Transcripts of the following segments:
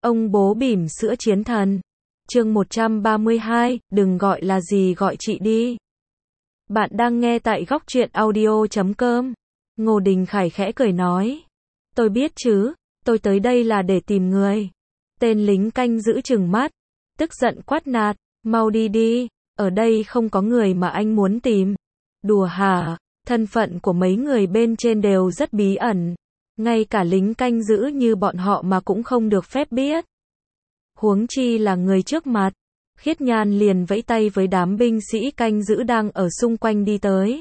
Ông bố bỉm sữa chiến thần. Chương 132, đừng gọi là gì gọi chị đi. Bạn đang nghe tại góc truyện audio.com. Ngô Đình Khải khẽ cười nói. Tôi biết chứ, tôi tới đây là để tìm người. Tên lính canh giữ trừng mắt, tức giận quát nạt, mau đi đi, ở đây không có người mà anh muốn tìm. Đùa hả, thân phận của mấy người bên trên đều rất bí ẩn. Ngay cả lính canh giữ như bọn họ mà cũng không được phép biết. Huống chi là người trước mặt. Khiết Nhan liền vẫy tay với đám binh sĩ canh giữ đang ở xung quanh đi tới.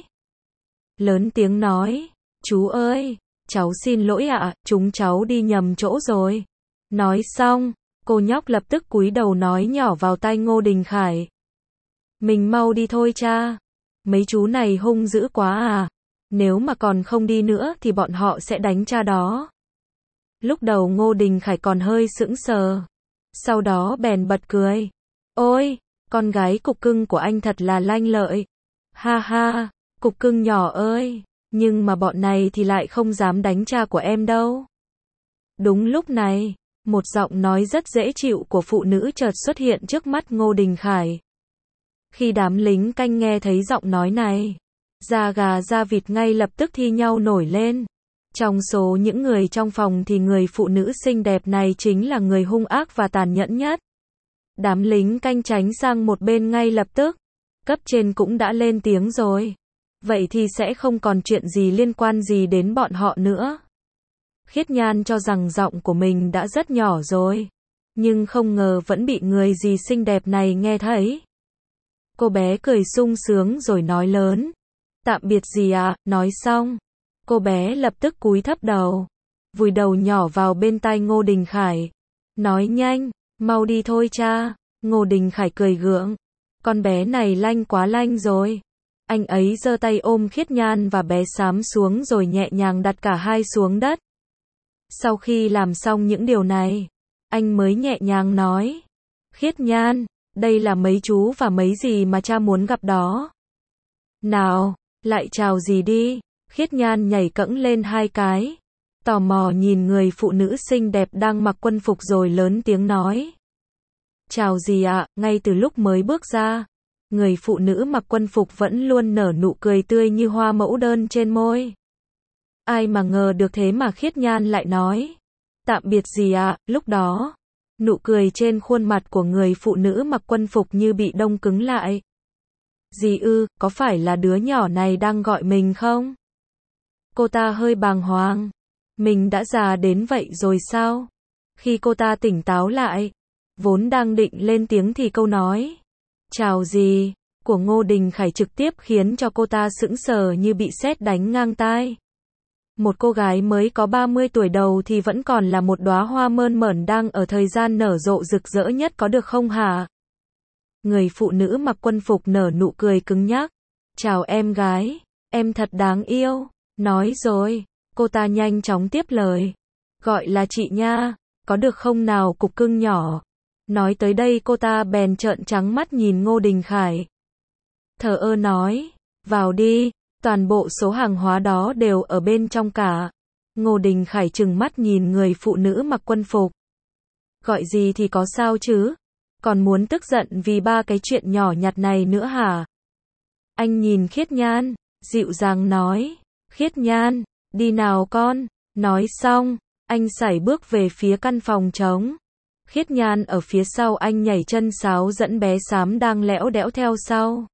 Lớn tiếng nói, chú ơi, cháu xin lỗi ạ, chúng cháu đi nhầm chỗ rồi. Nói xong, cô nhóc lập tức cúi đầu nói nhỏ vào tai Ngô Đình Khải. Mình mau đi thôi cha. Mấy chú này hung dữ quá à. Nếu mà còn không đi nữa thì bọn họ sẽ đánh cha đó. Lúc đầu Ngô Đình Khải còn hơi sững sờ. Sau đó bèn bật cười. Ôi, con gái cục cưng của anh thật là lanh lợi. Ha ha, cục cưng nhỏ ơi. Nhưng mà bọn này thì lại không dám đánh cha của em đâu. Đúng lúc này, một giọng nói rất dễ chịu của phụ nữ chợt xuất hiện trước mắt Ngô Đình Khải. Khi đám lính canh nghe thấy giọng nói này, da gà da vịt ngay lập tức thi nhau nổi lên. Trong số những người trong phòng thì người phụ nữ xinh đẹp này chính là người hung ác và tàn nhẫn nhất. Đám lính canh tránh sang một bên ngay lập tức. Cấp trên cũng đã lên tiếng rồi. Vậy thì sẽ không còn chuyện gì liên quan gì đến bọn họ nữa. Khiết Nhan cho rằng giọng của mình đã rất nhỏ rồi. Nhưng không ngờ vẫn bị người gì xinh đẹp này nghe thấy. Cô bé cười sung sướng rồi nói lớn. Tạm biệt gì ạ, nói xong. Cô bé lập tức cúi thấp đầu. Vùi đầu nhỏ vào bên tai Ngô Đình Khải. Nói nhanh, mau đi thôi cha. Ngô Đình Khải cười gượng. Con bé này lanh quá lanh rồi. Anh ấy giơ tay ôm Khiết Nhan và bé xám xuống rồi nhẹ nhàng đặt cả hai xuống đất. Sau khi làm xong những điều này, anh mới nhẹ nhàng nói. Khiết Nhan, đây là mấy chú và mấy gì mà cha muốn gặp đó. Nào, lại chào gì đi. Khiết Nhan nhảy cẫng lên hai cái. Tò mò nhìn người phụ nữ xinh đẹp đang mặc quân phục rồi lớn tiếng nói. Chào gì ạ, ngay từ lúc mới bước ra. Người phụ nữ mặc quân phục vẫn luôn nở nụ cười tươi như hoa mẫu đơn trên môi. Ai mà ngờ được thế mà Khiết Nhan lại nói. Tạm biệt gì ạ, lúc đó. Nụ cười trên khuôn mặt của người phụ nữ mặc quân phục như bị đông cứng lại. Dì ư, có phải là đứa nhỏ này đang gọi mình không? Cô ta hơi bàng hoàng. Mình đã già đến vậy rồi sao? Khi cô ta tỉnh táo lại, vốn đang định lên tiếng thì câu nói chào dì của Ngô Đình Khải trực tiếp khiến cho cô ta sững sờ như bị sét đánh ngang tai. Một cô gái mới có 30 tuổi đầu thì vẫn còn là một đóa hoa mơn mởn đang ở thời gian nở rộ rực rỡ nhất có được không hả? Người phụ nữ mặc quân phục nở nụ cười cứng nhắc. Chào em gái, em thật đáng yêu. Nói rồi, cô ta nhanh chóng tiếp lời. Gọi là chị nha, có được không nào cục cưng nhỏ. Nói tới đây cô ta bèn trợn trắng mắt nhìn Ngô Đình Khải. Thờ ơ nói, vào đi, toàn bộ số hàng hóa đó đều ở bên trong cả. Ngô Đình Khải trừng mắt nhìn người phụ nữ mặc quân phục. Gọi gì thì có sao chứ? Còn muốn tức giận vì ba cái chuyện nhỏ nhặt này nữa hả? Anh nhìn Khiết Nhan, dịu dàng nói. Khiết Nhan, đi nào con. Nói xong, anh sải bước về phía căn phòng trống. Khiết Nhan ở phía sau anh nhảy chân sáo dẫn bé xám đang lẽo đẽo theo sau.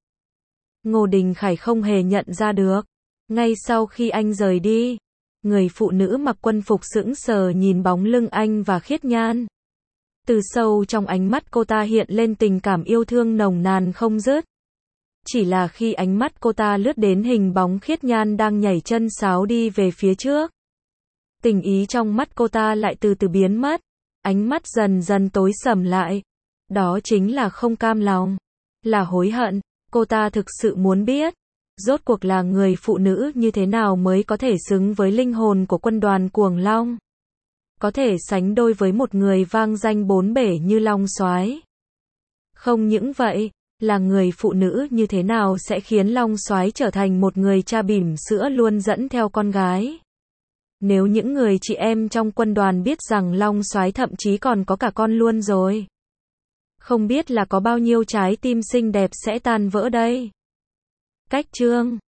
Ngô Đình Khải không hề nhận ra được. Ngay sau khi anh rời đi, người phụ nữ mặc quân phục sững sờ nhìn bóng lưng anh và Khiết Nhan. Từ sâu trong ánh mắt cô ta hiện lên tình cảm yêu thương nồng nàn không dứt. Chỉ là khi ánh mắt cô ta lướt đến hình bóng Khiết Nhan đang nhảy chân sáo đi về phía trước. Tình ý trong mắt cô ta lại từ từ biến mất. Ánh mắt dần dần tối sầm lại. Đó chính là không cam lòng. Là hối hận. Cô ta thực sự muốn biết. Rốt cuộc là người phụ nữ như thế nào mới có thể xứng với linh hồn của quân đoàn Cuồng Long. Có thể sánh đôi với một người vang danh bốn bể như Long Soái. Không những vậy, là người phụ nữ như thế nào sẽ khiến Long Soái trở thành một người cha bỉm sữa luôn dẫn theo con gái. Nếu những người chị em trong quân đoàn biết rằng Long Soái thậm chí còn có cả con luôn rồi. Không biết là có bao nhiêu trái tim xinh đẹp sẽ tan vỡ đây. Cách chương